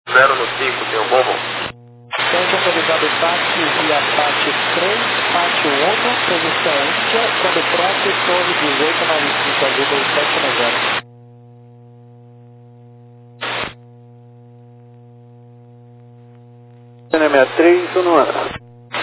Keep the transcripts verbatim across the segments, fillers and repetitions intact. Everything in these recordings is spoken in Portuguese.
zero no cinco, tem um bombo. Tente autorizado táxi via Pátio três, Pátio um, posição Índia, quando pronto, torre dezoito nove cinco, azul dois sete nove zero. sessenta e três, no ano.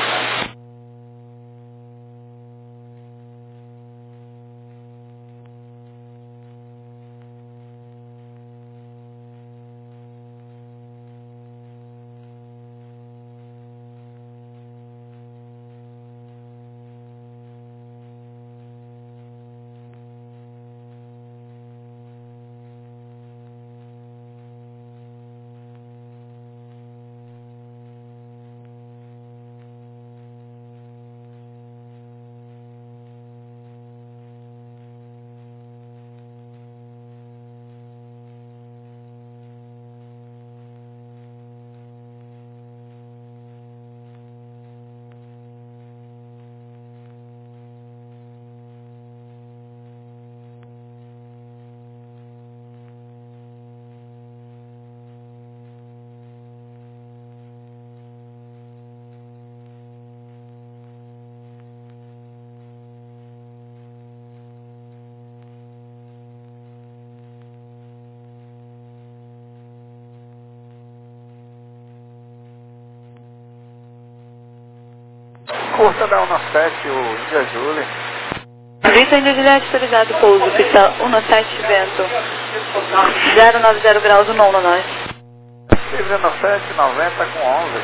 Curta da um sete, o Índia Júlia. Vitor Índia Juliette, autorizado pouso, pista um sete, vento zero nove zero graus, o nono nós. Livre um sete, noventa com onze.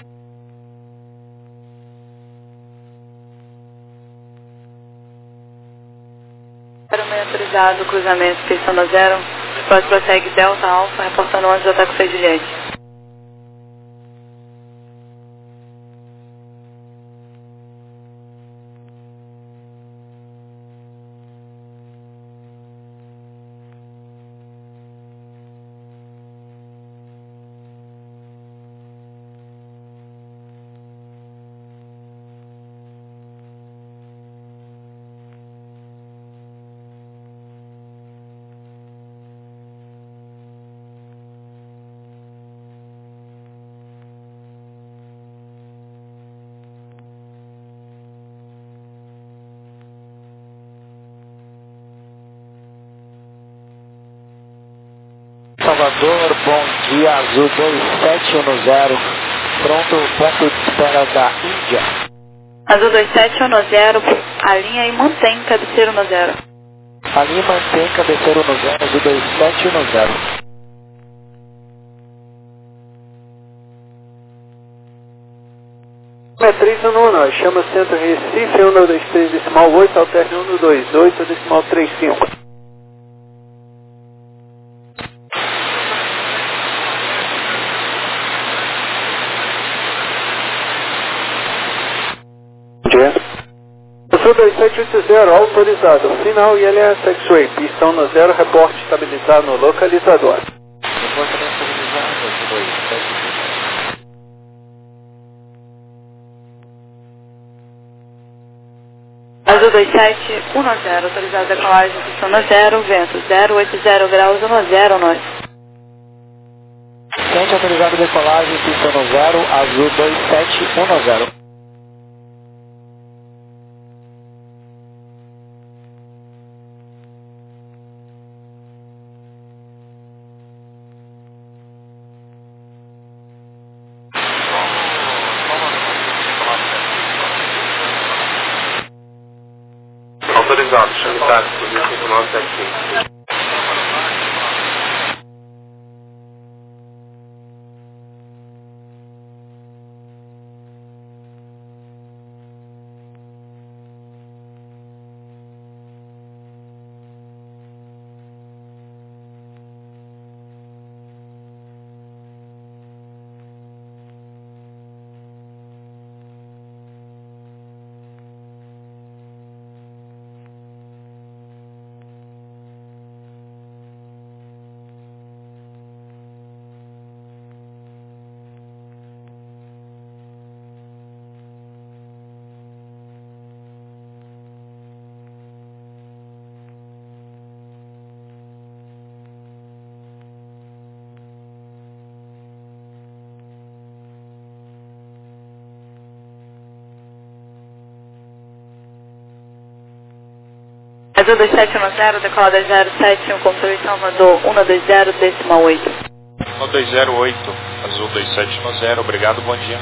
Para o meio autorizado, cruzamento, pista um zero, depois prossegue Delta Alfa, reportando antes do ataque com Juliette. Salvador, bom dia, azul dois sete um zero, pronto, ponto de espera da Índia. Azul dois sete um zero, alinha e mantém cabeceira um zero. Ali mantém cabeceira um zero, azul dois sete um zero. Matriz no nós, chama Centro Recife, um dois três decimal oito, alterna um dois oito decimal três cinco. Sul dois sete oito zero, autorizado. Final I L S X-Ray, pista um zero, reporte estabilizado no localizador. Reporte estabilizado, azul dois sete um zero. Azul dois sete um zero, autorizado a decolagem, pista um zero, vento zero oito zero graus, um zero nós. Tente autorizado decolagem, pista um zero, azul dois sete um zero. Autorizado, chame táxi, cinco nove sete cinco. Azul dois sete um zero, decolada zero sete um, controle Salvador um dois zero, decimal oito. um dois zero oito, Azul dois sete um zero, obrigado, bom dia.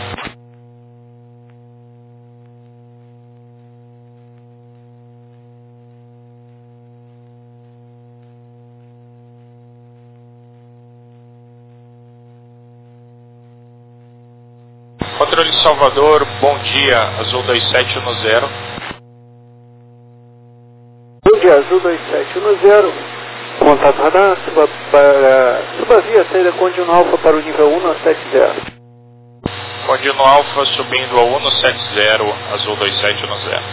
Controle Salvador, bom dia, Azul dois sete um zero. Bom dia, Azul dois sete um zero. Contato radar, suba, para, subavia, saída Condino Alfa para o nível um sete zero. Condino Alfa subindo ao um sete zero, Azul dois sete um zero.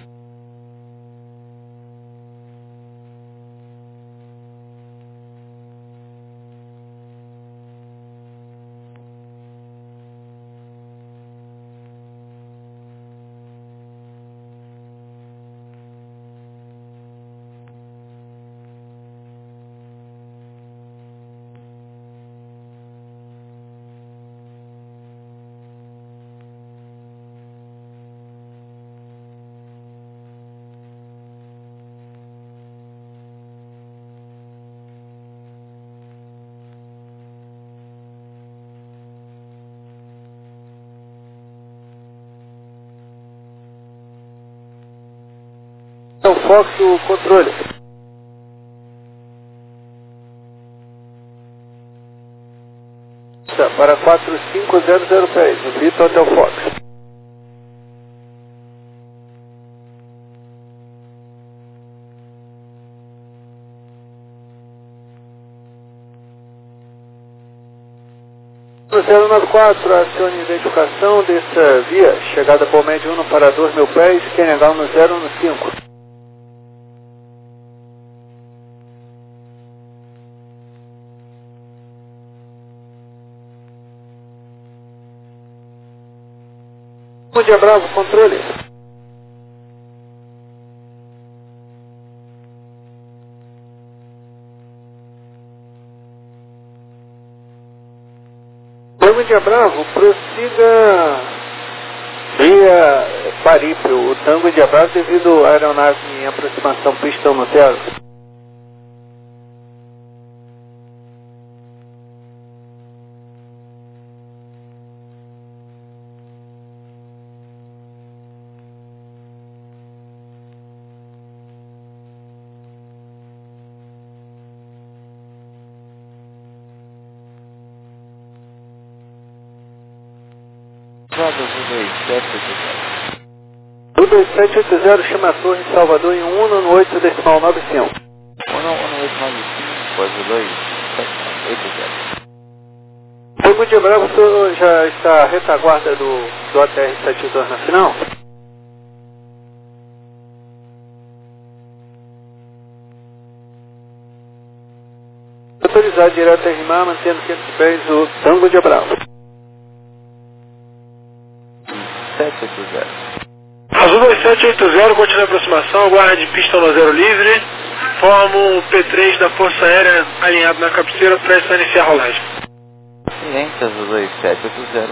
Então, Fox, o controle. Para quatro cinco zero zero pés, o Vitor Hotel Fox. zero nove quatro, acione identificação dessa via, chegada por médio um para dois mil pés, Kenegal no zero no cinco. Bom dia, Bravo, controle. Bom dia, Bravo, prossiga via Parípio, o Tango de Bravo devido à aeronave em aproximação pistão no zero. O dois sete oito zero chama a torre de Salvador em um no oito decimal nove cinco. um no oito nove cinco, Azul dois sete oito zero. Tango de Bravo, o senhor já está à retaguarda do, do A T R setenta e dois na final? Autorizado direto a rimar, mantendo quinhentos pés o Tango de Bravo. sete oito zero. Azul dois sete oito zero, continua a aproximação, guarda de pista no zero livre, forma o P três da Força Aérea alinhado na cabeceira, prestes a iniciar a rolagem. Silêncio, Azul dois sete oito zero.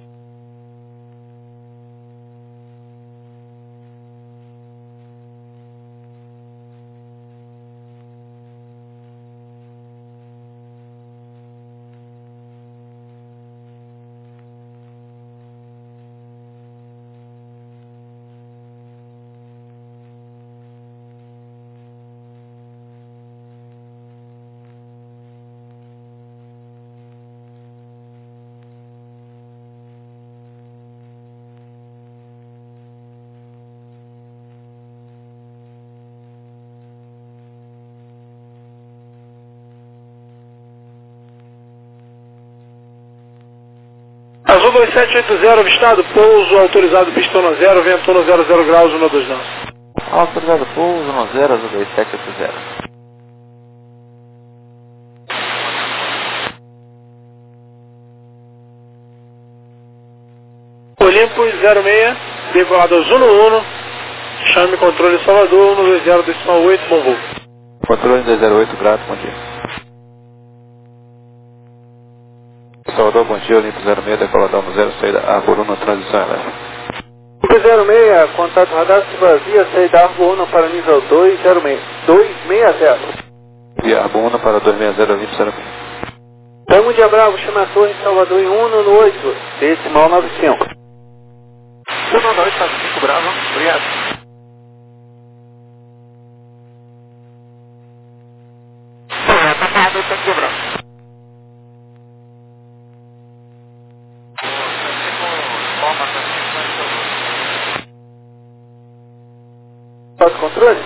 Azul dois sete oito zero, avistado, pouso autorizado, pistão no zero, vento no zero zero graus, um dois nove. Autorizado pouso no zero, Azul dois sete oito zero. Olympus zero seis, decorados um no um, chame controle Salvador, um dois zero decimal oito, bom voo. Controle dois zero oito, grato, bom dia. Salvador, bom dia, Olympus zero seis, decoladão no zero, saída Arboruno, transição elétrica. zero seis, contato radar vazia, saída Arbo Uno para nível dois zero seis, dois seis zero. E Arbo Uno para dois seis zero, vinte zero. Tango de Bravo, chama a torre Salvador em Uno no oito, decimal nove cinco. Uno dois quatro cinco Bravo, obrigado. Passado, Tango de Bravo. Pode controle?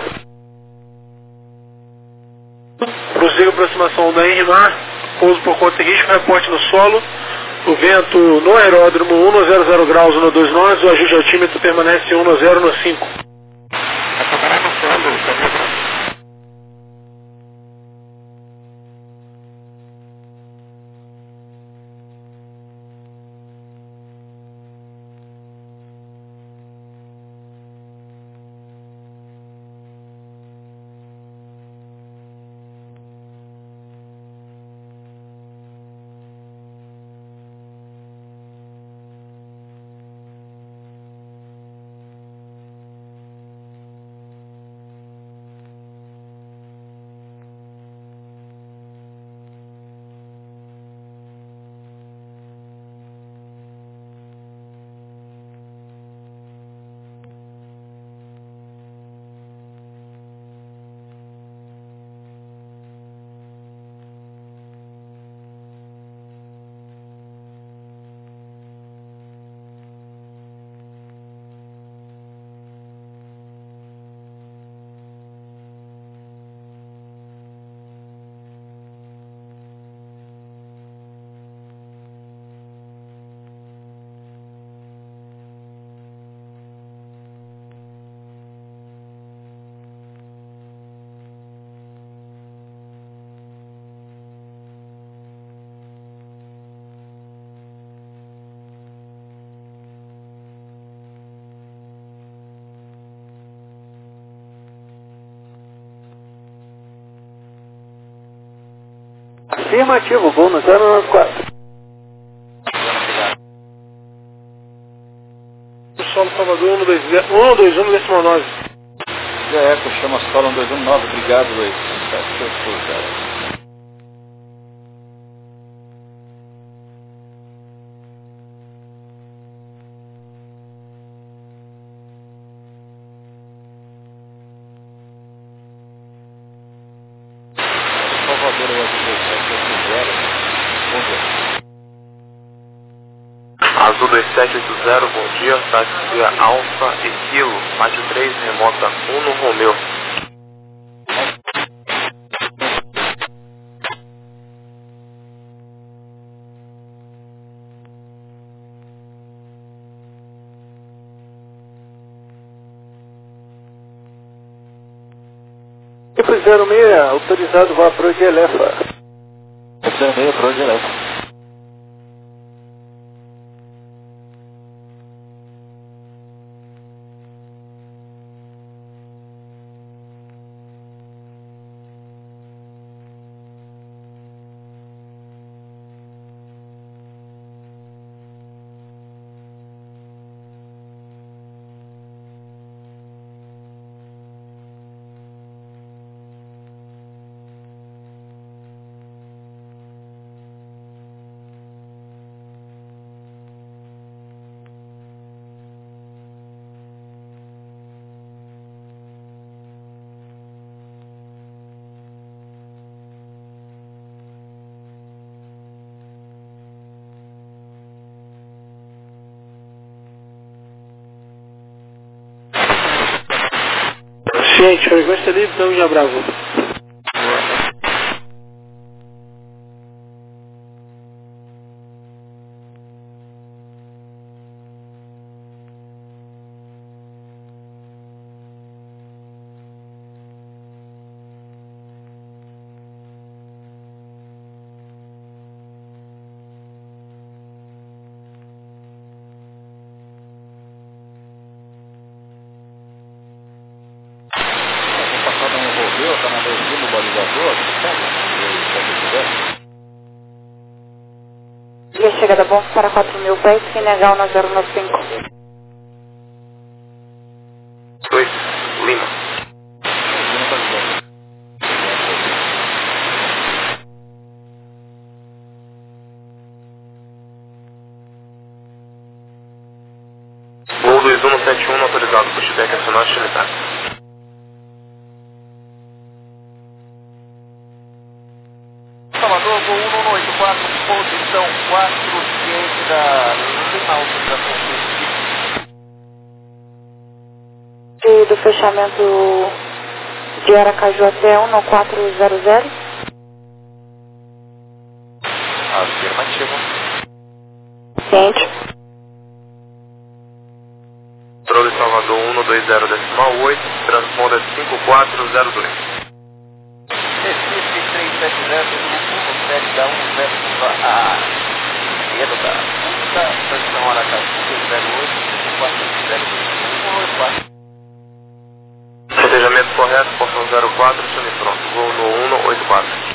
Prossiga a aproximação da Henry Mar, pouso por conta e risco, reporte no solo, o vento no aeródromo um zero zero graus no dois nós, o ajuste altímetro permanece um zero no cinco. Acabará no solo, Tango. Afirmativo, voo no zero nove quatro. Solo Salvador um dois um decimal nove. Já Eco, chama solo um dois um nove, obrigado, Luiz. Obrigado. Azul dois sete oito zero, bom dia, taxia Alfa e Kilo, Mate três, remota um no Romeu. Tipo zero seis, autorizado vá para o de Elefa. zero seis para o de Elefa. Gente, frequência livre, Tango de Bravo. Chegada bom para quatro mil pés, Senegal na zero nove cinco. dois um sete um autorizado, pushback acionado, militar. Salvador, voo um um oito quatro, posição quatro, ciente da linha autorização E do fechamento de Aracaju até um no quatro zero zero. Afirmativo. Ciente. Controle Salvador um dois zero decimal oito, transponda cinco quatro zero dois. Recife três sete zero, um sete da um zero a esquerda da Punta, estação Aracaju zero oito, quatro zero um oito quatro. Planejamento correto, portão zero quatro, semipronto, voo no um oito quatro.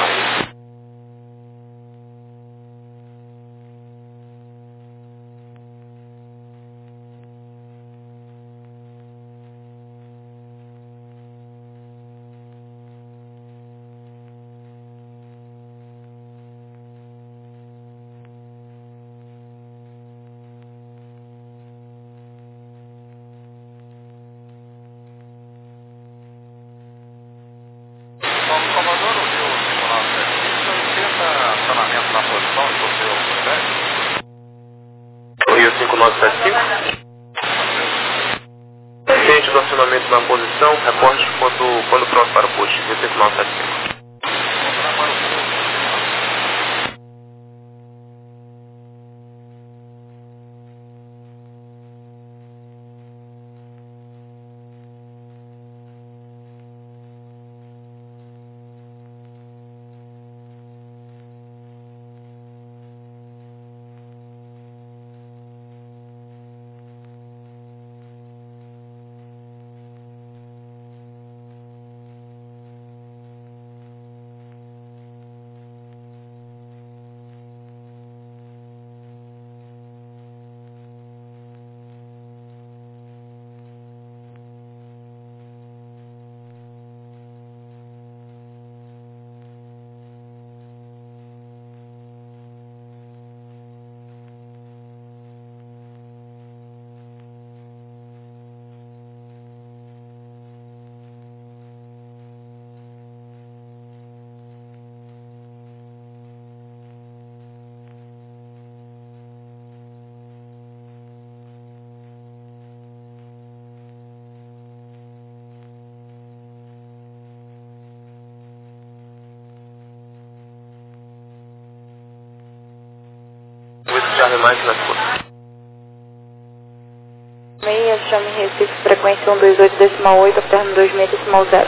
Salvador, o seu tribunal de serviço, tenta acionamento na posição do seu projeto. Rio cinco nove sete cinco. Ciente do acionamento na posição, reporte quando, quando pronto para o push, Rio cinco nove sete cinco. Charlie mais na escuta. Meia, chame Recife, frequência um dois oito decimal oito, terno dois seis decimal zero.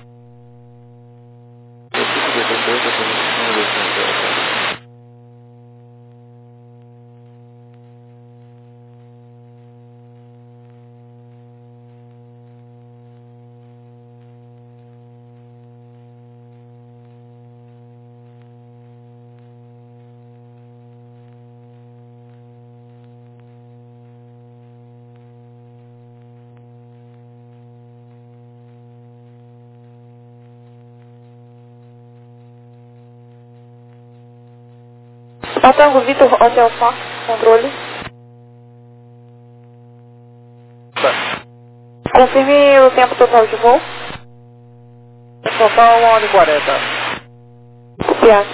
Tango Vitor, Hotel Fox, controle. Confirme o tempo total de voo. Total uma hora e quarenta. Copiado.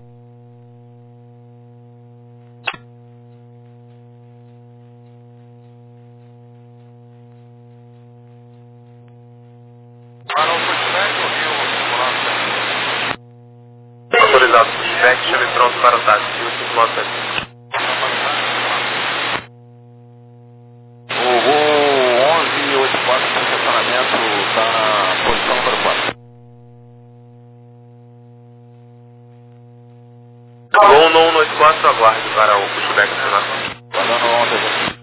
Autorizado, pushback, chame pronto para o táxi, Rio cinco nove sete cinco. O voo onze oito quatro com estacionamento está na posição número quatro. Voo no um oito quatro, aguarde para o pushback acionado. Guardando ontem.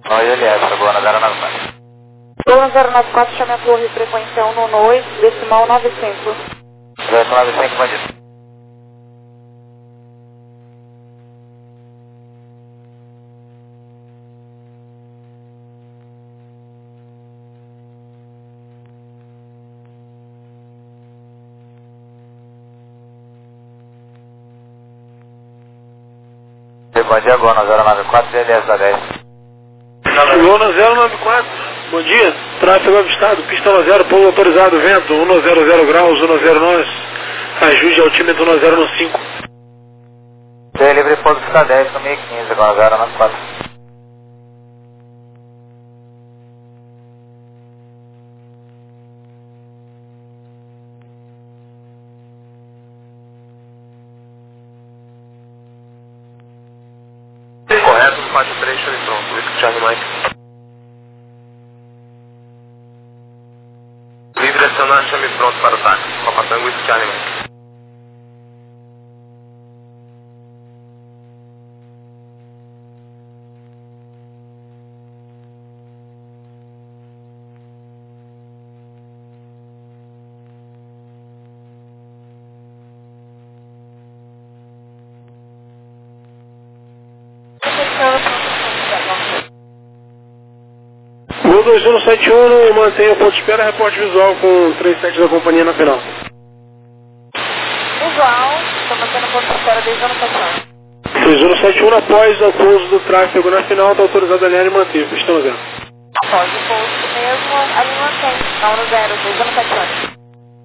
Oi, Elias, Goana zero nove quatro. Goana zero nove quatro, chame a torre, frequência um um oito, decimal nove cinco. Decimal nove cinco, bandido. Bom dia, Goana zero nove quatro, Elias da dez. Goana zero nove quatro, bom dia. Tráfego avistado, pista zero, pouso autorizado, vento cento graus, cento nove. Ajuste altímetro cento no cinco. Dei livre pouso pista dez, no mil e quinze, Goana zero nove quatro. Correto, quatro três, chame pronto. Whisky Charlie Mike. Livre acionar, chame pronto para o táxi. Papa Tango, Whisky Charlie Mike. Gol dois um sete um, mantenha o ponto de espera, reporte visual com o trinta e sete da companhia na final. Visual, estou mantendo o ponto de espera desde o ano passado. dois um sete um, após o pouso do tráfego na final, está autorizado a linha e manter, pistão zero. Após o pouso mesmo, a linha mantém, não no zero, dois um sete um.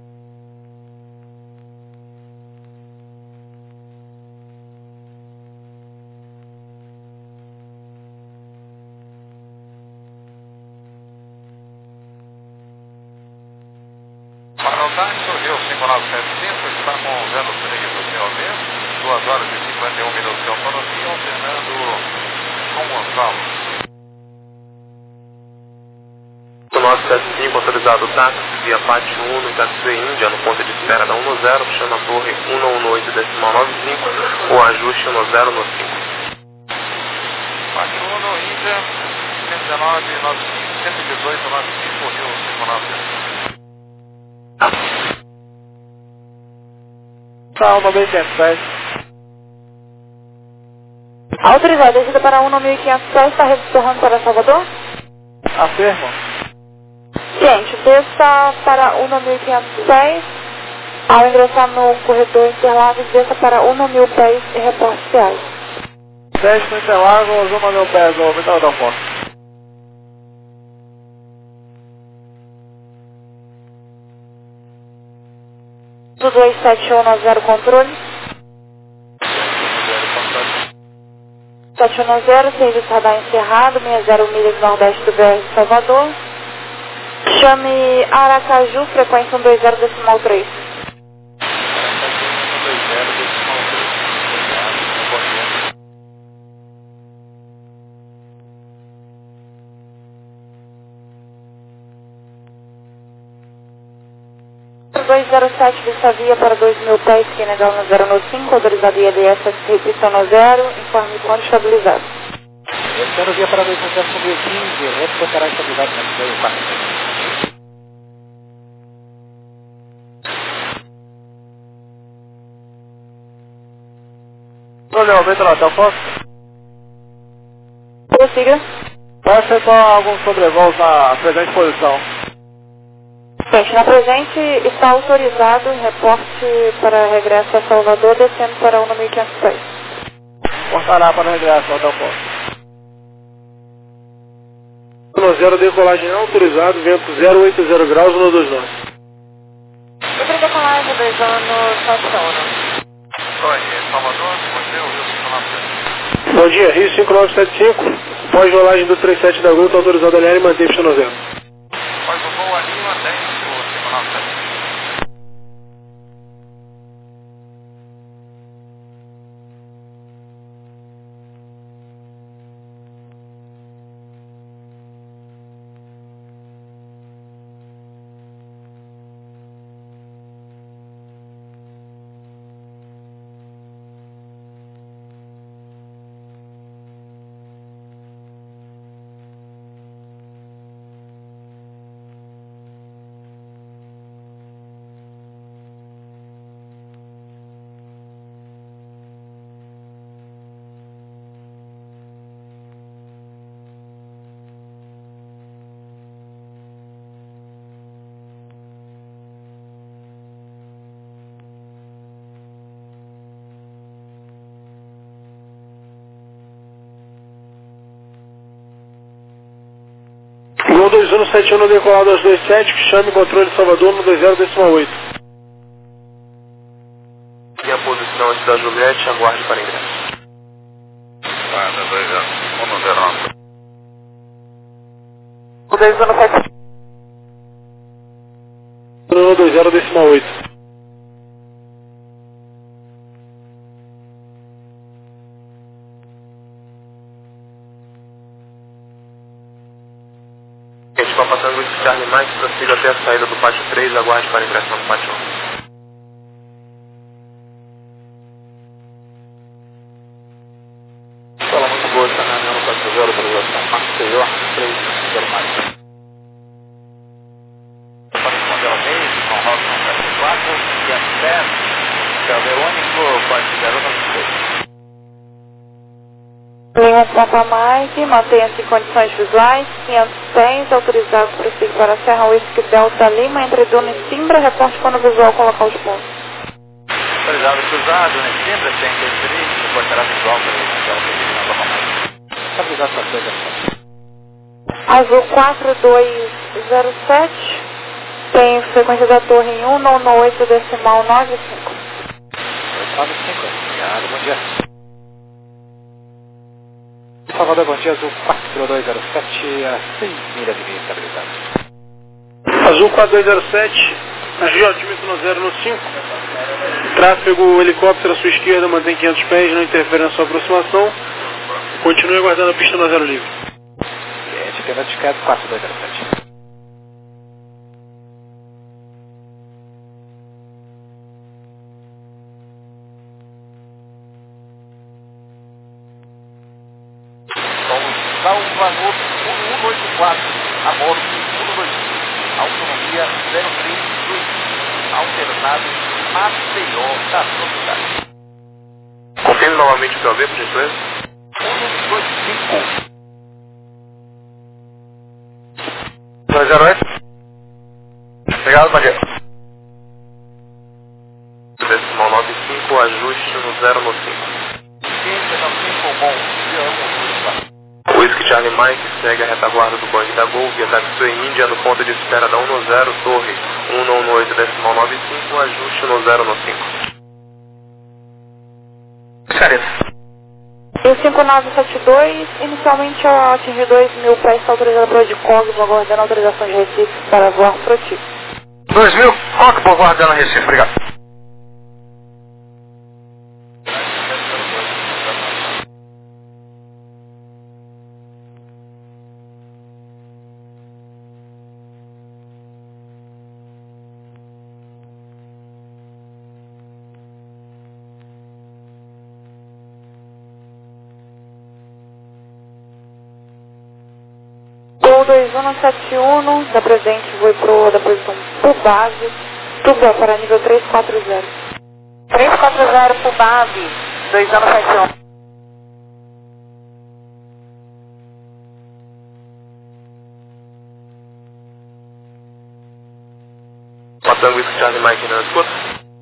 Para o táxi, o Rio cinco nove sete cinco está com zero três do seu vento, duas horas e cinquenta e um minutos de autonomia, alternando São Gonçalo. nove sete cinco, autorizado táxi, via Pátio um, no Itaxi Índia, no ponto de espera da um zero, chama a torre cento e dezoito, decimal nove cinco, ou ajuste cento no cinco. Pátio um, Índia, cento e dezenove, nove cinco, cento e dezoito, nove cinco, Rio cinco nove sete cinco. Sal noventa e sete. Autorizado, descida para um mil e quinhentos pés, está retornando para Salvador? Afirmo. Gente, desça para um mil e quinhentos pés, ao ingressar no corredor Interlagos, desça para um mil pés e reporte reais. Desce no Interlagos, um mil pés, o Vitor da Foto. Do dois sete um nove zero, controle. sete um zero, serviço radar encerrado, sessenta milhas nordeste do B R de Salvador. Chame Aracaju, frequência cento e vinte, decimal três. dois zero sete, vista via para dois mil pés, esquina de no zero no cinco, autorizado I L S, repetição no zero, informe quando estabilizado. Esquina via para dois mil e quinze, reportará estabilidade na meio quatro. Olha, aumenta lá, tá foto? Prossiga. Vai efetuar alguns sobrevoos na presente posição. Gente, na presente está autorizado reporte para regresso a Salvador, descendo para um mil e quinhentos pés. Portará para regresso ao posto. zero, decolagem autorizado, vento zero oito zero graus, cento e vinte e nove. Livre decolagem, dois anos, Satsona. Oi, Salvador, você é o Rio cinco nove sete. Bom dia, Rio cinco nove sete cinco, pós-rolagem do trinta e sete da Gol, está autorizado a linha e manter pista zero. Faz o voo ali, mantém o cinco nove sete. Gol dois um sete um no decolado aos dois sete, que chame controle Salvador no dois zero decimal oito. E a posição antes da Juliette, aguarde para ingresso. Guarda, dois zero um zero nove. O dois um sete No dois zero decimal oito. Gente, vai passando o Charlie Mike, prossiga até a saída do pátio três, aguarde para ingressar no pátio um. Fala, muito boa, está na União quatro zero, autorização Maceió, três zero mais. Para responder ao meio, com Rock um sete quatro, e a dez, Céu Verônico, parte zero nove seis. Lima Pampa Mike, mantenha-se em condições visuais, quinhentos e seis, autorizado para seguir para a Serra Whisky Delta Lima, entre Duna e Simbra, reporte quando visual colocar os pontos. Autorizado cruzado, né? Sempre sem interferir, reportará visual para ele, Delta Lima, Pampa Mike. Autorizado para dois zero sete. Azul quatro dois zero sete, tem frequência da torre em um nove oito decimal nove cinco. nove cinco, obrigado, bom dia. Salvador, bom dia, Azul quatro dois zero sete, a seis milhas de via estabilidade. Azul quatro dois zero sete, agir altímetro no zero no cinco. Tráfego helicóptero à sua esquerda, mantém quinhentos pés, não interfere na sua aproximação. Continue aguardando a pista no zero livre. Cliente, pena de queda quatro dois zero sete. Salvador um oito quatro, a bordo um dois cinco, autonomia zero três dois cinco, alternado Maceió da cidade. Confirme novamente o P O V, por gentileza. um dois cinco. dois zero oito. Obrigado, bom dia. Decimal nove cinco, ajuste no zero no cinco. Ciência não tem comum, eu amo Whisky Charlie Mike segue a retaguarda do Bang da Gol via Taxway Índia no ponto de espera da um no zero, torre um nove oito decimal nove cinco, ajuste no zero no cinco. Sério. E cinco nove sete dois, inicialmente ao atingir dois mil pés, está autorizado para o de Cogbo, aguardando autorização de Recife para voar frutífero. dois mil, Cogbo, aguardando Recife, obrigado. dois um sete um, da presente foi pro da posição por base, tudo para nível três quatro zero. três quatro zero por base, dois um sete um. Matando Whisky Charlie Mike na escuta.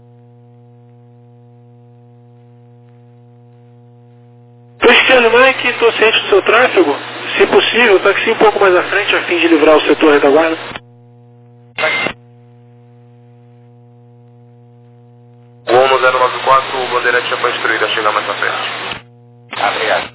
Whisky Charlie Mike, estou ciente do seu tráfego. Se possível, taxi um pouco mais à frente a fim de livrar o setor retaguarda. Voo no zero nove quatro, o bandeirante já foi instruído a chegar mais pra frente. Obrigado.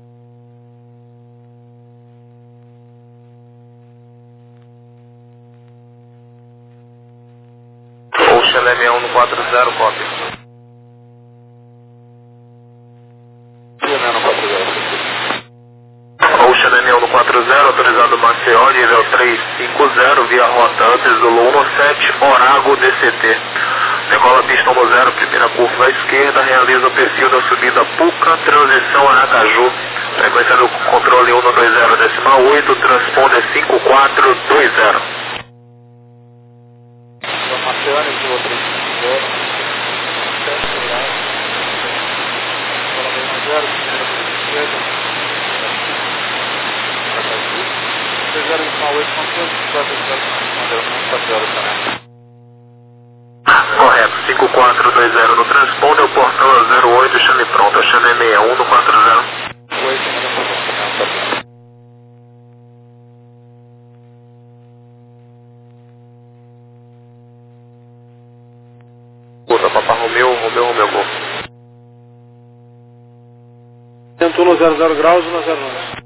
Ocean M um no quatro zero, copy. Ocean M um no quatro zero, autorizado Maceió, nível três cinco zero, via rota antes do um no sete, Orago D C T. Decola pista no zero, primeira curva à esquerda, realiza o perfil da subida Puca, transição Aracaju. Frequência do controle um no dois zero decimal oito, transponder cinco quatro dois zero. Maceió, nível três cinco zero, sete, obrigado. Decola um zero, primeira curva à esquerda. dois zero decimal oito, controle, quatro zero, quatro zero também. Correto, cinco quatro dois zero no transponder, o portão é zero oito, chame pronto, chame sessenta e um no quatro zero. oito, um zero zero graus, um zero nove.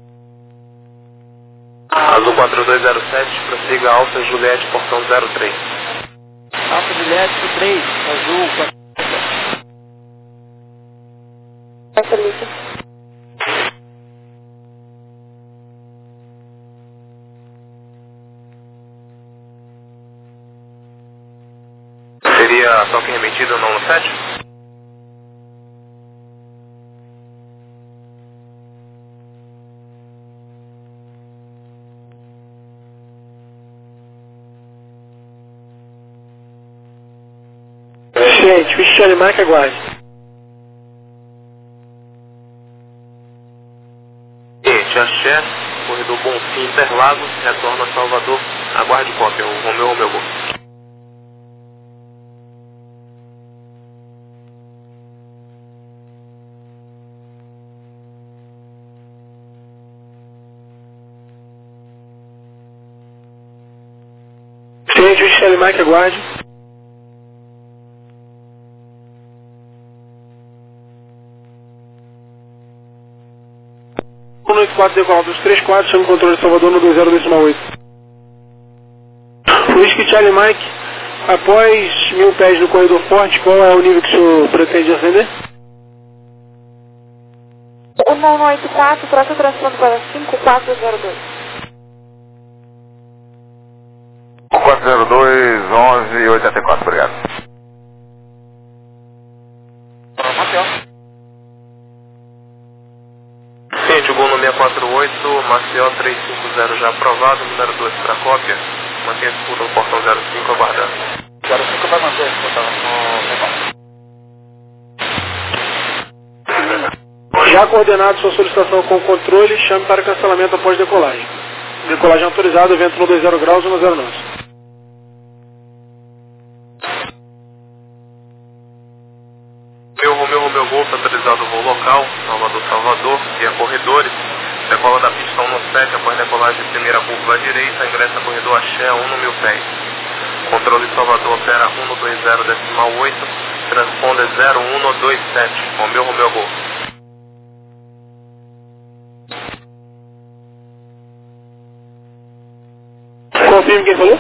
Azul quatro dois zero sete, prossiga Alfa Juliette, portão zero três. Alfa Juliette três, Azul quatro. Essa lista. Seria toque remetido não no sete? Gente, Ficha Charlie Mike, aguarde. Gente, Axé, corredor Bonfim, Interlagos, retorna a Salvador, aguarde cópia, o Romeu Romeu Gol. Gente, Ficha Charlie Mike, aguarde. um oito quatro decola dos três quatro, chama o controle de Salvador no dois zero decimal oito. Whisky Charlie Mike, após mil pés no corredor forte, qual é o nível que o senhor pretende acender? um um oito quatro, próximo transpondo para cinco quatro zero dois. quatro zero dois, onze, oitenta e quatro, obrigado. Gente, o gol no seis quatro oito, Maceió três cinco zero já aprovado, número dois para cópia. Mantenha a disputa no portão zero cinco aguardando. zero cinco vai manter a disputa no... Já coordenado sua solicitação com o controle, chame para cancelamento após decolagem. Decolagem autorizada, vento no dois zero graus, um zero nove. Meu Romeu Romeu Gol, autorizado o voo local, Salvador Salvador, via corredores. Decola da pista um no sete, após decolagem de primeira curva à direita, ingressa corredor Axé um no mil pés. Controle Salvador opera um no dois zero decimal oito, transponder zero um no dois sete, Romeu Romeu Gol. Confirme quem falou?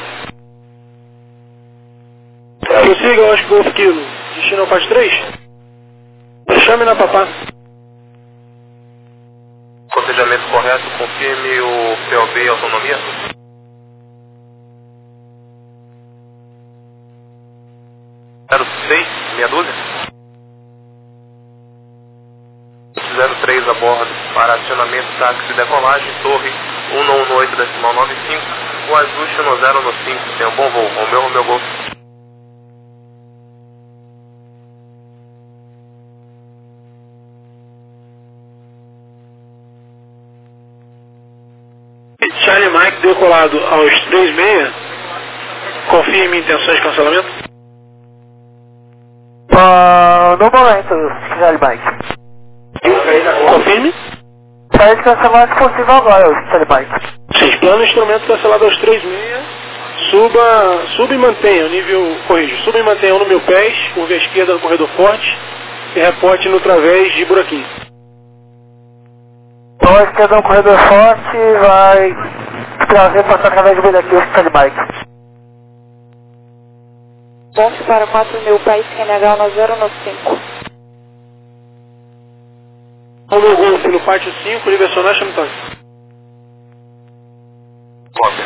Prossiga, eu acho que Golf Kilo. Destino ao Paz três? Chame na papá. Cotejamento correto, confirme o P O B e autonomia. zero seis, meia dúzia. zero três a bordo para acionamento táxi decolagem, torre um um oito decimal nove cinco, o ajuste no zero no cinco, tem um bom voo, Romeu Romeu Gol. Charlie Mike decolado aos três seis, confirme intenções de cancelamento. Uh, no momento, Charlie Mike. Confirme. Parece cancelar se possível agora, Charlie Mike. Sim, plano instrumento cancelado aos três seis, suba, suba e mantenha o nível, corrija, suba e mantenha um no mil pés, curva à esquerda no corredor forte e reporte no través de buraquinho. Então a esquerda no corredor forte vai trazer passar através do buraquinho, Charlie Mike. Ponte para quatro mil pés, Q N H no zero no cinco. Romeu Golf no pátio cinco, direcionar Chamtão. Cópia.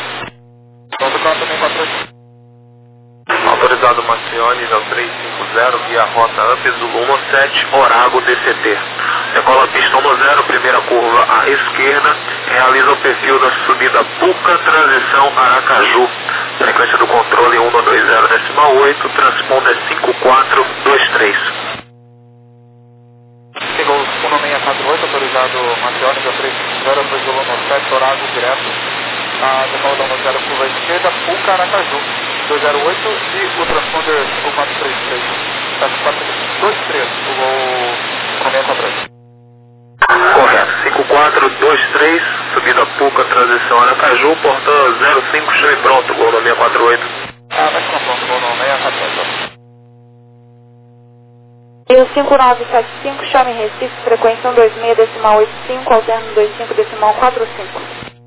Autorizado Maceió, nível três cinco zero, via rota Up, Zulu um sete, Orago D C T. Decola pistão no zero, primeira curva à esquerda, realiza o perfil da subida Puca, transição Aracaju. Frequência do controle um no dois zero decimal oito, transponder cinco quatro dois três. Chegou o um seis quatro oito, autorizado Maceió, nível três cinco zero, dois Zulu um sete, Orago direto. A decola da zero curva à esquerda, Puca, Aracaju. dois zero oito e o transponder cinco quatro três três. Tá, quatro dois três, o um seis quatro oito. Correto, cinco quatro dois três, subida Puca, transição Aracaju, portão zero cinco, show e pronto, gol no seis quatro oito. Ah, vai ficar pronto, gol no seis quatro oito. E o cinco nove sete cinco, chame Recife, frequência um dois seis, decimal oito cinco, alterno dois cinco, decimal quatro cinco.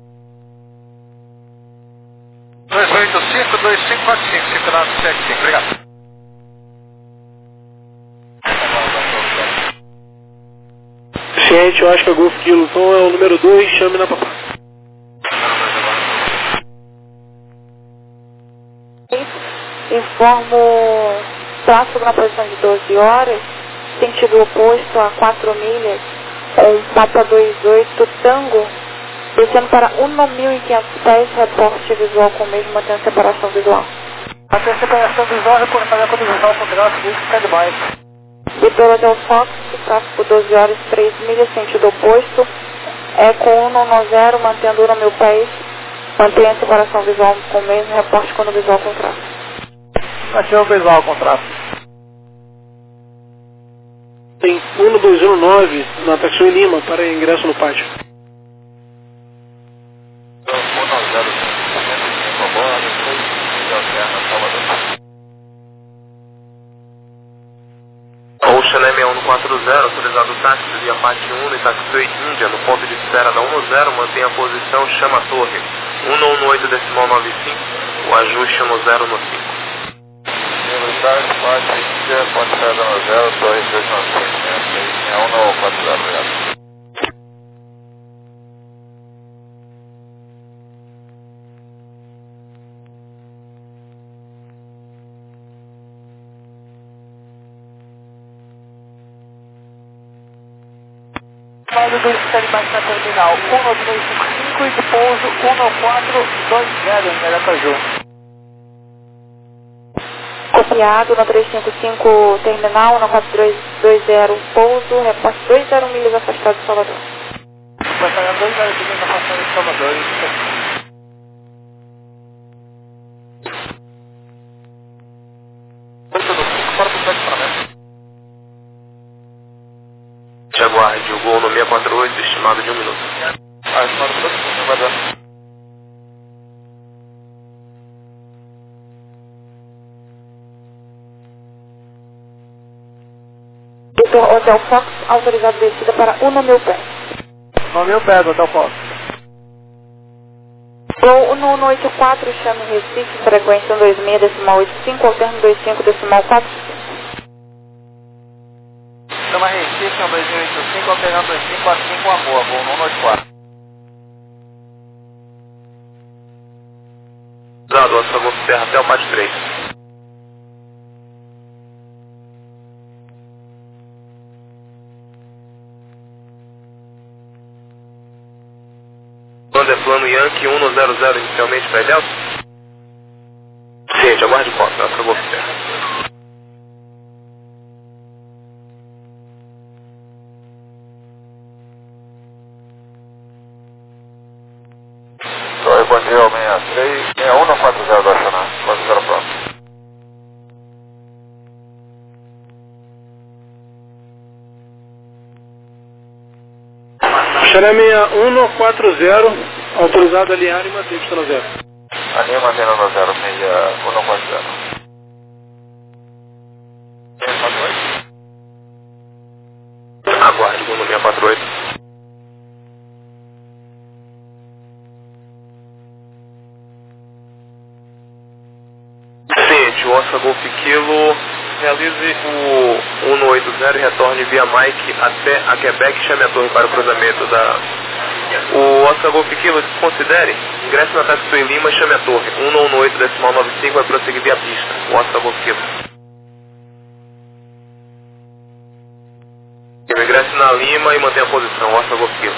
dois oito cinco, dois cinco quatro cinco, cinco nove sete cinco, obrigado. Ciente, eu acho que é Golf Kilo, então é o número dois, chame na papai. Informo tráfego na posição de doze horas, sentido oposto a quatro milhas, com Papa vinte e oito Tango, descendo para um mil e quinhentos pés, reporte visual com o mesmo, mantendo separação visual. Até a separação visual, reportar com visual com tráfego, isso fica demais. E pelo Del Fox, tráfego doze horas, três milhas, sentido oposto, é com um zero, mantendo um mil pés, mantém a separação visual com o mesmo, reporte quando visual com tráfego. Achei o visual com tráfego. Tem um dois zero nove na Taxi em Lima para ingresso no pátio. Ocean M um quatro zero, autorizado o táxi via Pátio um e Taxi Índia, no ponto de espera da um zero, mantém a posição, chama a torre um um oito decimal nove cinco, o ajuste um zero no cinco. Velocidade, Pátio Índia, ponto de espera da um zero, torre dois nove cinco, é um quatro zero, obrigado. Paulo dois sete baixo na terminal um nove dois cinco cinco e de pouso um nove quatro dois zero em Aracaju. Copiado na trezentos e cinquenta e cinco terminal, na quatro dois dois zero pouso, reporte dois zero milhas afastado de Salvador. Vai estar dois zero milhas afastado de Salvador, isso. Aguarde o gol no seis quatro oito, estimado de um minuto. Ah, estimado de um minuto, vai dar. Hotel Fox, autorizado descida para um mil pés. um mil pés, Hotel Fox. Gol um um oito quatro, chame Recife, frequência um dois seis, decimal oito cinco, alterno dois cinco, decimal quatro cinco. Chama Recife, um dois oito cinco, alternando dois cinco quatro cinco, amor, voo um oito quatro. Usado, Oscar Golf Serra até o Pátio três. Banda plano Yankee um zero zero inicialmente para Delta. Ciente, aguarde ponto, Oscar Golf Serra. Oi, bom dia, sessenta e três, sessenta e um, quatro zero do Acionar, quatro zero pronto. Xará seis um quatro zero, autorizado a alinhar e manter pista no zero. Alinha mantendo no zero, seis um quatro zero. Aguarde o no seis quatro oito. Ciente, o Oscar Golf Kilo, realize o um oito zero e retorne via Mike até a Quebec, chame a torre para o cruzamento da... O Oscar Golf Kilo, considere, ingresse na Taxi em Lima e chame a torre um um oito decimal nove cinco, vai prosseguir via pista, o Oscar Golf Kilo. Ingresse na Lima e mantenha a posição, o Oscar Golf Kilo.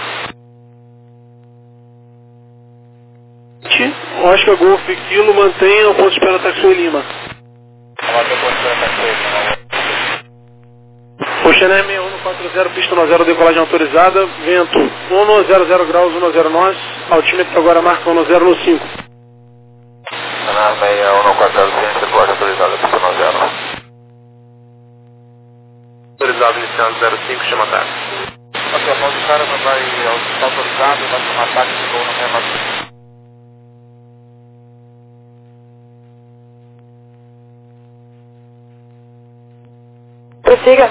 Oscar Golf Kilo, mantenha o ponto de espera Taxi em Lima. Ocean M um quatro zero, pista um zero, decolagem autorizada, vento um zero zero graus, um zero nós, altímetro agora marca um zero no cinco. Acionar seis um quatro zero, ciência, decolagem autorizada, pista um zero. Autorizado iniciando zero cinco, chama táxi. Ok, a mão do cara não vai estar autorizado, vai chamar táxi de gol no seis quatro zero. Prossiga.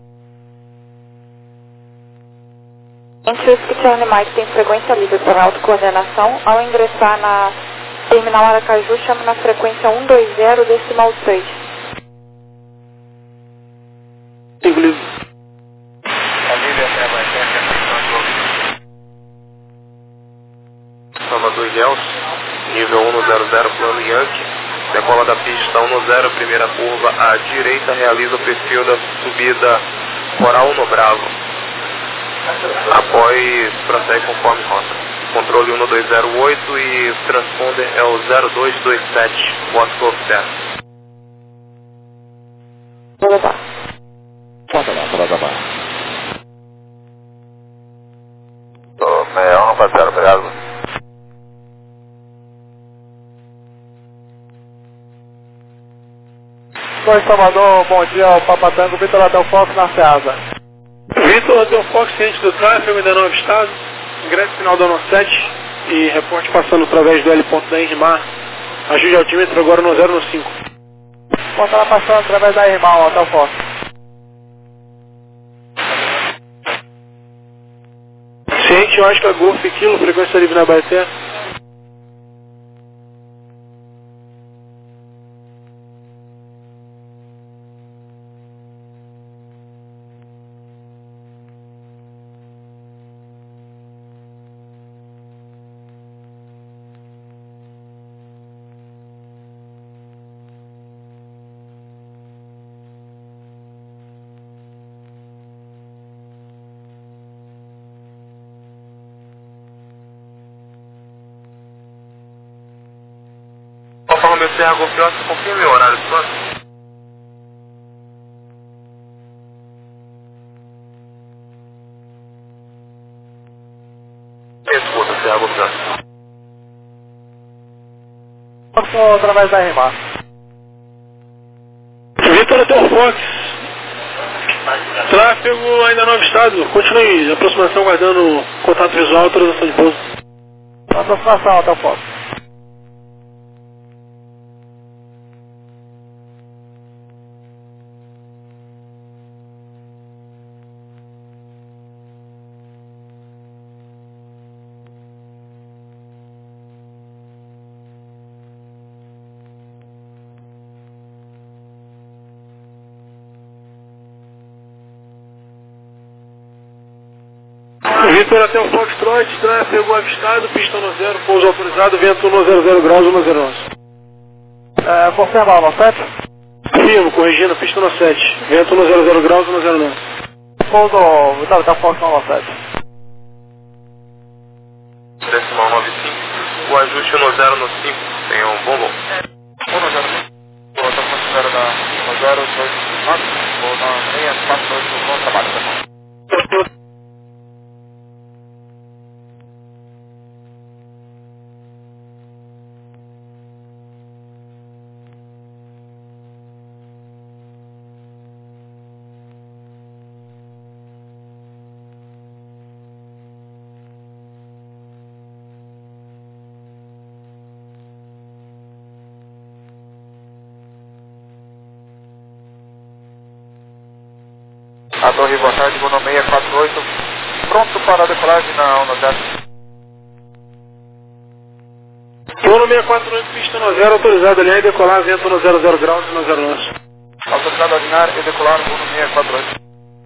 Entre os que animais que têm frequência livre para autocoordenação, ao ingressar na terminal Aracaju, chame na frequência um dois zero decimal seis. Sigo livre. Família Serra Eterna, Salvador Ilhéus, nível um zero zero, plano Yankee, decola da pista um zero, primeira curva à direita, realiza o perfil da subida Coral no Bravo. Após, prossegue conforme rota. Controle um dois zero oito e o transponder é o zero dois dois sete, voto que observa. Bora Bota lá, bora lá. Tô meia um, rapaziada, obrigado. Oi, Salvador, bom dia, o Papatango, Vitor Hotel Fox na Ceasa. Vitor Hotel Fox, ciente do tráfego, ainda não avistado. Ingresso final da nove sete e reporte passando através do L ponto da Irmar. Ajude altímetro agora no zero cinco. Bota lá passando através da Irmã, Hotel Fox. Ciente, Oscar Golf Kilo, frequência livre na Baeté. Conforme o C R Golf, confirme o horário do plano. Escuta, C R Golf. Passou através da Irmã. Vitor Hotel Fox. Tráfego ainda não avistado. Continue aproximação, guardando contato visual, autorização de pouso. Aproximação, Hotel Fox. Vitor Hotel Foxtrot, tráfego avistado, pista no zero, pouso autorizado, vento um zero zero graus, um zero onze. É, confirmar, no sete? Firmo, corrigindo, pista no sete, vento um zero zero graus, um zero nove. Pouso, Vitor Hotel Fox no sete. Decimal nove cinco, o ajuste no zero no cinco, tenha um bom voo. um no zero cinco. Volta com zero na zero dois nove, ou na seis quatro dois no trabalho. A Torre, boa tarde, voo seis quatro oito, pronto para a decolagem na um zero. Voo seis quatro oito, pista no zero, autorizado alinhar e decolar, vento um zero zero graus, um zero onze. Autorizado a alinhar e decolar, voo seis quatro oito.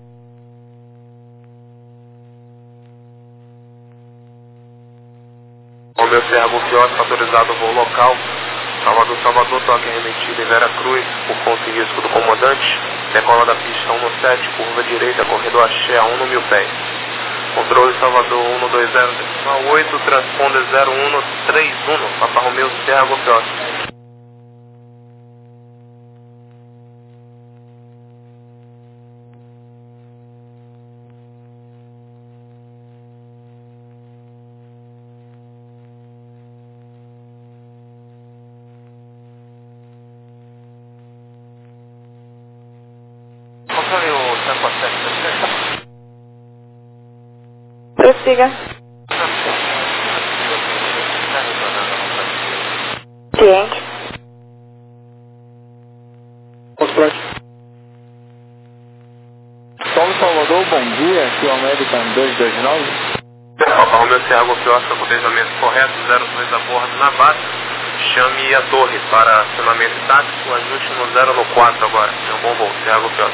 O meu C R Golf autorizado voo local. Salvador, Salvador, toque remetido em Vera Cruz, por conta e risco do comandante. Decola da pista um sete, curva direita, corredor Axé a um mil pés. Controle Salvador um dois zero oito, transponder zero um três um, Papa Romeu, C R Golf. Controle o cento e quatro sete. Prossiga. Ciente. Ponto prático. para dois dois nove. Alfa Romeo Thiago Oscar, cotejamento correto, zero dois a bordo na base. Chame a torre para acionamento tático, ajuste no zero no quatro agora. É um bom voo, Thiago Oscar.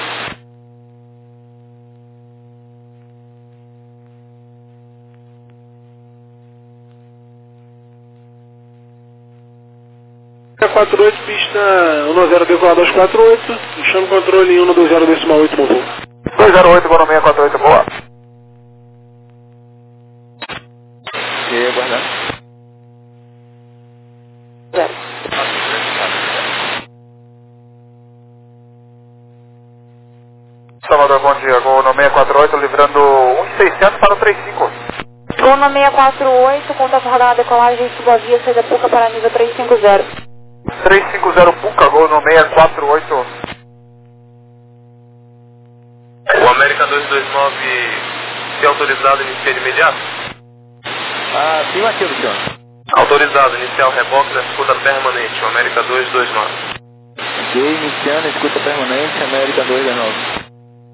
quatro oito, pista um zero decolar dois quatro oito, chama o controle um dois zero decimal oito, bom voo. dois zero oito, Gol seis quatro oito, boa. E aguardando. Zero. Salvador, bom dia, Gol seis quatro oito, livrando um seiscentos para o trinta e cinco. Gol seis quatro oito, contato radar decolagem, suba via, saída Puca para nível trezentos e cinquenta. trezentos e cinquenta Puca, Gol seis quatro oito. O América dois dois nove, se autorizado, inicia de imediato? Ah, afirmativo, senhor. Autorizado, iniciar o reboque na escuta permanente, o América dois dois nove. Ok, iniciando, escuta permanente, América dois dois nove.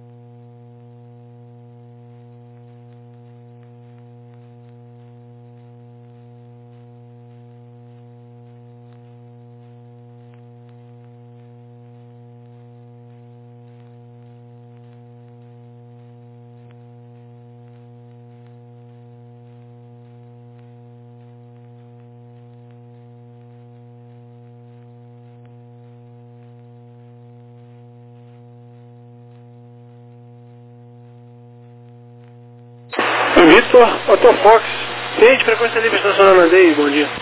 Vitor, Otto Fox, ciente, frequência livre, estacionando Andei, bom dia.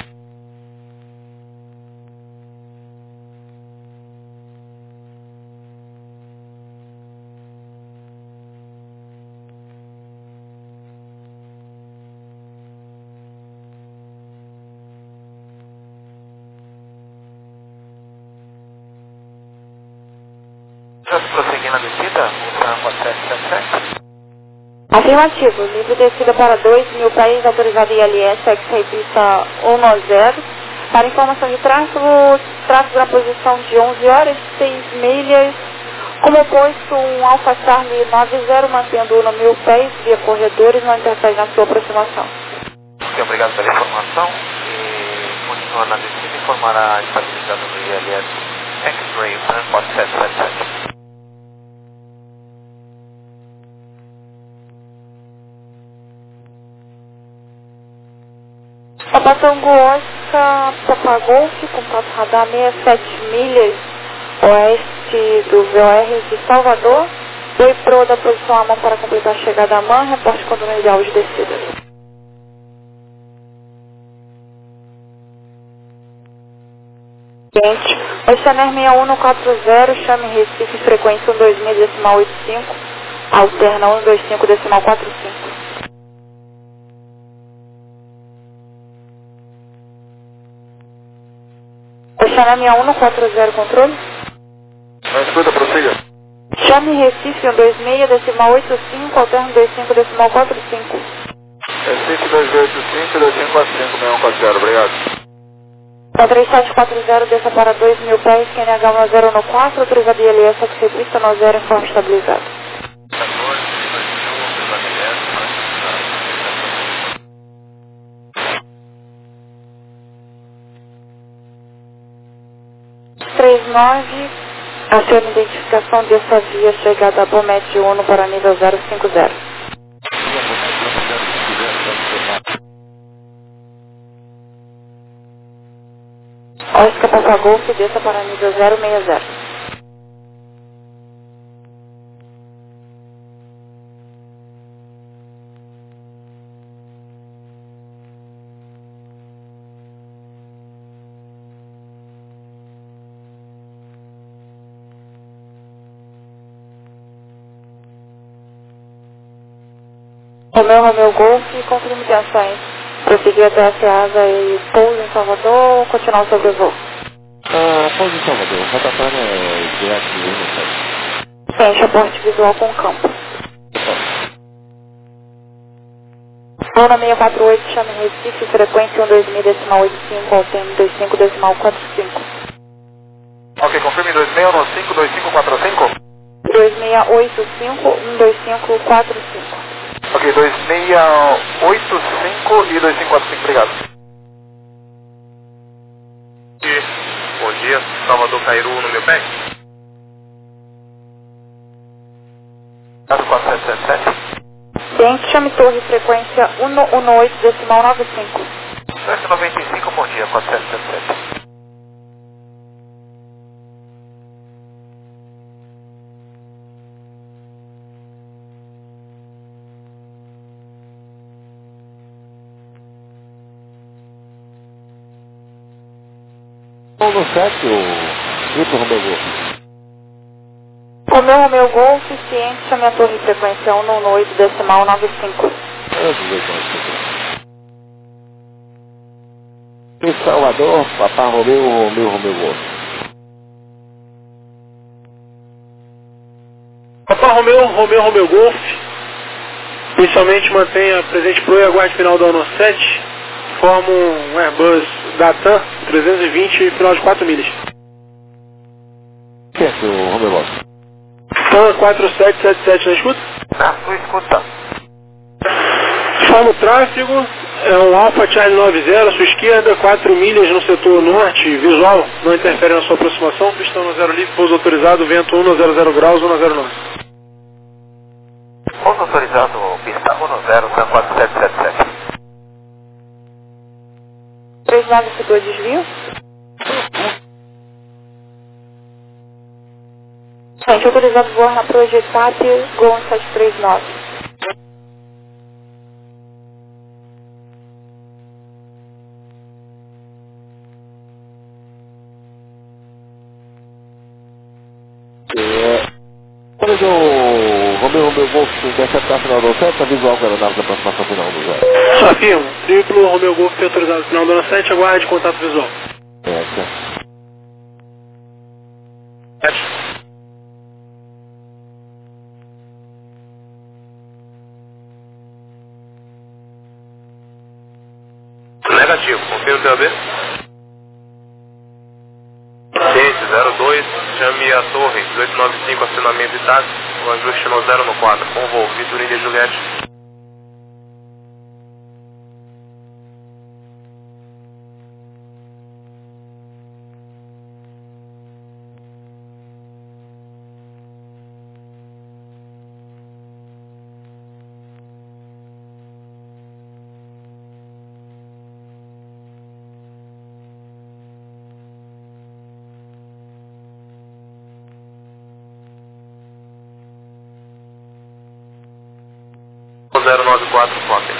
Vamos prosseguir na descida, o quatro sete sete sete. Afirmativo, livre descida para dois mil pés, autorizado I L S, X-Ray pista um zero. Para informação de tráfego, tráfego na posição de onze horas, seis milhas, como oposto um Alpha Charlie nove zero, mantendo um mil pés, via corredores, não interfere na sua aproximação. Ok, obrigado pela informação e continuando na descida, informará a estabilidade do I L S X-Ray quatro sete sete sete. Papa Tango Oscar, Papa Golf, contato radar sessenta e sete milhas, oeste do V O R de Salvador. Oi Pro da posição à mão para completar a chegada à man, reporte quando no ideal de descida. Gente, Oceaner seis um quatro zero, chame Recife, frequência um dois seis decimal oito cinco, alterna um dois cinco decimal quatro cinco. Oceaner seis um quatro zero, controle. Na escuta, prossiga. Chame Recife um dois seis decimal oito cinco, alterna dois cinco decimal quatro cinco. Recife dois dois oito cinco, dois cinco quatro cinco, seis um quatro zero, obrigado. três sete quatro zero, desça para dois mil pés, Q N H um zero um quatro, autorizado I L S, X pista no zero, em forma estabilizada. três nove, aciona identificação dessa via, chegada a Bomete Uno para nível zero cinco zero. Oscar Papa Golf, desça para nível zero seis zero. Romeu, Romeu Golf, confirme de ações. Prosseguir até a Ceasa e pouso em Salvador ou continuar o sobrevoo? Ah, pouso em Salvador. Rotatória é direto de Uno. Fecha aporte visual com campo. Zona seis quatro oito, chame Recife, frequência um dois seis decimal oito cinco, alterno dois cinco decimal quatro cinco. Ok, confirme dois seis um cinco, dois cinco quatro cinco. dois seis oito cinco, um dois cinco quatro cinco. Ok, dois seis oito cinco e dois cinco quatro cinco, obrigado. Bom dia, Salvador Cairu no meu pé. quatro sete sete sete. Ciente, chame torre, frequência um um oito, decimal nove cinco. Suécia noventa e cinco, bom dia, quatro sete sete sete. No sete, o Vitor Romeu Golf. Romeu Romeu Golf, ciente, chame a torre, frequência um um oito, decimal nove cinco. Em Salvador, Papá Romeu, Romeu Romeu Golf. Papá Romeu, Romeu Romeu Golf. Inicialmente mantenha presente pro e aguarde final da ONU sete. Forma um Airbus da TAM trezentos e vinte, final de quatro milhas. Certo, Romeu Golf. TAM quatro sete sete sete na escuta? Na sua escuta. Forma o tráfego, é um Alpha Charlie noventa, à sua esquerda, quatro milhas no setor norte, visual, não interfere na sua aproximação, pistão no zero livre, pouso autorizado, vento um zero zero graus, um zero nove. Pouso autorizado, pistão no zero, quatro sete sete sete. três nove segundo desvio. Gente, autorizado voar na Projetap, Gol sete três nove. Quando o Romeu Romeu Golf interceptar a final do sete, a visual com a aeronave da aproximação final do zero. Afirmo, triplo Romeu Golf autorizado final da ONU sete, aguarde contato visual. É, certo. Negativo, confirma o T A B. Ciente, zero dois, chame a torre, dezoito nove cinco, acionamento de táxi, o ajuste no zero no quatro, com voo, Vitor India Juliette. zero nove quatro, copy.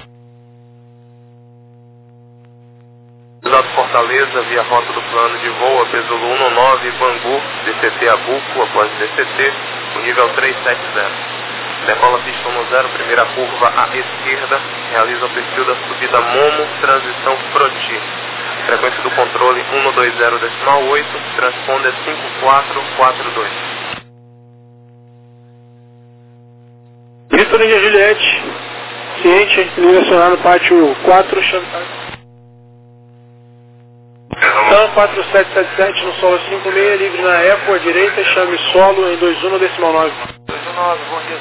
Exato Fortaleza, via rota do plano de voo, Pesulo um nove, Bangu, D C T Abuco, após D C T, o nível três sete zero. Decola pista um zero, primeira curva à esquerda, realiza o perfil da subida Momo, transição Proti. Frequência do controle um dois zero decimal oito, transponder cinco quatro quatro dois. Vitor India Juliette, ciente, direcionar no pátio quatro, chame TAM quatro sete sete sete no solo cinco seis, livre na Eco, à direita, chame solo em dois um no decimal nove. dois um nove, bom dia.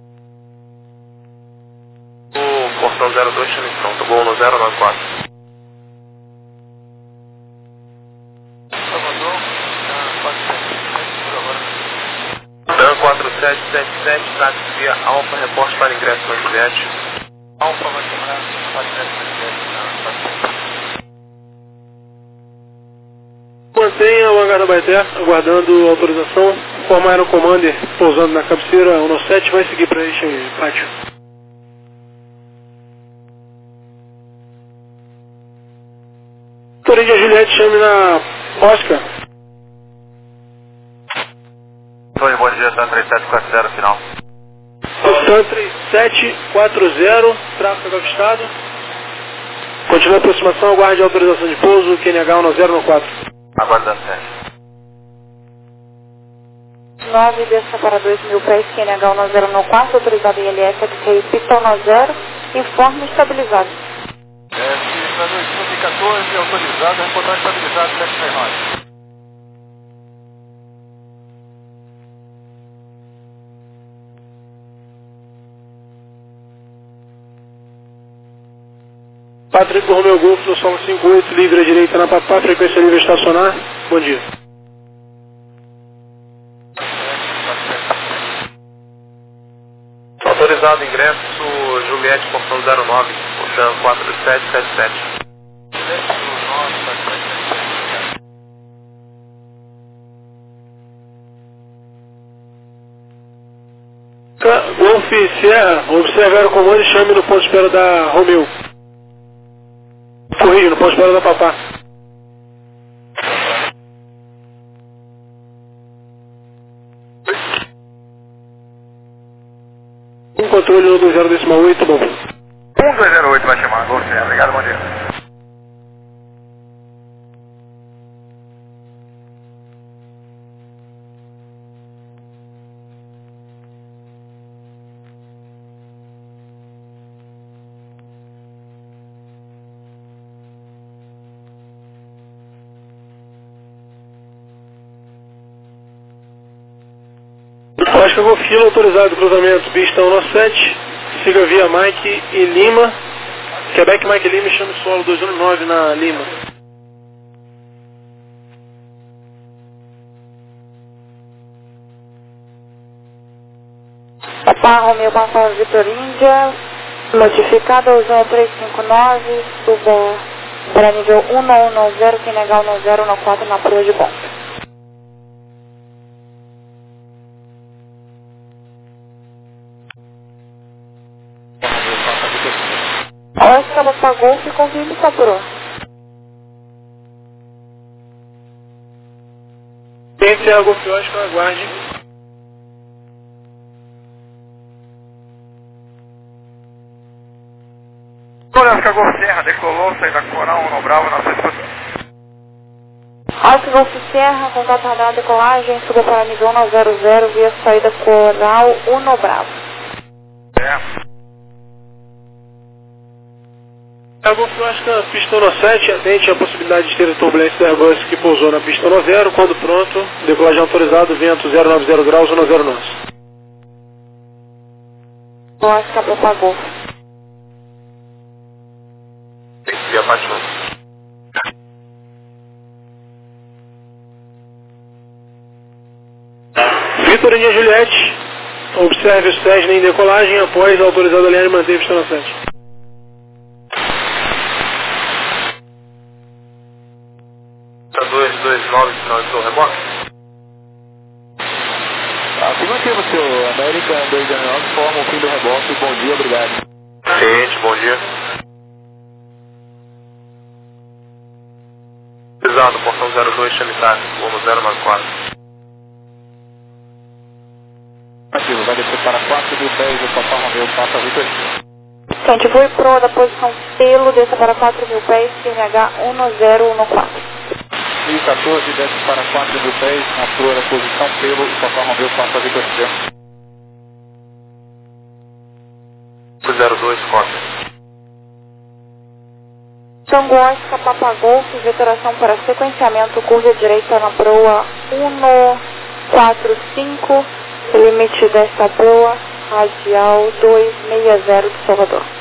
O portão zero dois, chame pronto, gol no zero nove quatro. Salvador, quatro sete sete, por agora. TAM quatro sete sete sete, táxi via Alfa, reporte para ingresso na Juliette. Alfa vai quebrar, para ingresso na Juliette. Mantenha o hangar da Baeté, aguardando autorização. Forma Aero Commander pousando na cabeceira um sete, vai seguir para este pátio. Vitor India Juliette, chame na Oscar. Oi, bom dia, TAM três sete quatro zero, final. TAM três sete quatro zero, tráfego avistado. Continua a aproximação, aguarde a autorização de pouso, Q N H um zero quatro. Aguardando, sete. nove, desça para dois mil pés, Q N H um zero quatro, autorizado I L S, X-Ray, pistão no zero, informe estabilizado. É, se para dois mil e quatorze, autorizado, reportagem estabilizado, sete três nove. Patrick Romeu Golf no solo cinco oito, livre à direita na Papá, frequência livre estacionar. Bom dia. Autorizado ingresso Juliette, portão zero nove, portão quatro sete sete sete. Golf Sierra, observe o comando e chame no ponto de espera da Romeu. Corrige, no ponto de espera da Papá. Um controle no dois zero decimal oito, bom. um dois zero oito vai chamar, Golf Sierra, obrigado, bom dia. Oscar Golfilo, autorizado cruzamento, pista um nove sete, siga via Mike e Lima, Quebec Mike Lima, chame solo dois um nove na Lima. Papá Romeu Papa Vitor Índia, modificado ao zero três cinco nove, suba para nível um um nove zero, sem negar o nove zero nove quatro na proa de ponta. Oscar Papa Golf, confirme sua proa. Quem tem a Golf Oscar, aguarde. Oscar Golf Sierra, decolou, saída Coral, no Bravo, na sua disposição. Oscar Golf Sierra, contato radar, decolagem, suba para nível um nove zero zero, via saída Coral, um no Bravo. É. A Golf Oscar, pista um sete, atente à possibilidade de ter a turbulência da Airbus que pousou na pista um zero, quando pronto, decolagem autorizado, vento zero nove zero graus, um zero nove. Oscar Papa Golf. Via Fátima. Vitor India Juliette, observe o Cessna em decolagem após a autorizada linha manter pista um sete. dois dois nove, finalizou o reboque. Afirmativo, senhor. América dois zero nove, forma o fim do reboque. Bom dia, obrigado. Ciente, bom dia. Pesado, portão zero dois, chame táxi, voo zero nove quatro. Ativo, vai descer para quatro mil pés, o Papa Romeu, Papa Vitor. Gente, vou pro da posição pelo, desça para quatro mil pés, C N H um zero um quatro. mil e quatorze, desce para quatro mil pés, na proa da posição pelo, Papa Romeu, Papa Vitor. zero dois, cópia. Tango Oscar Papa Golf, vetoração para sequenciamento, curva direita na proa um quatro cinco, limite desta proa, radial duzentos e sessenta de Salvador.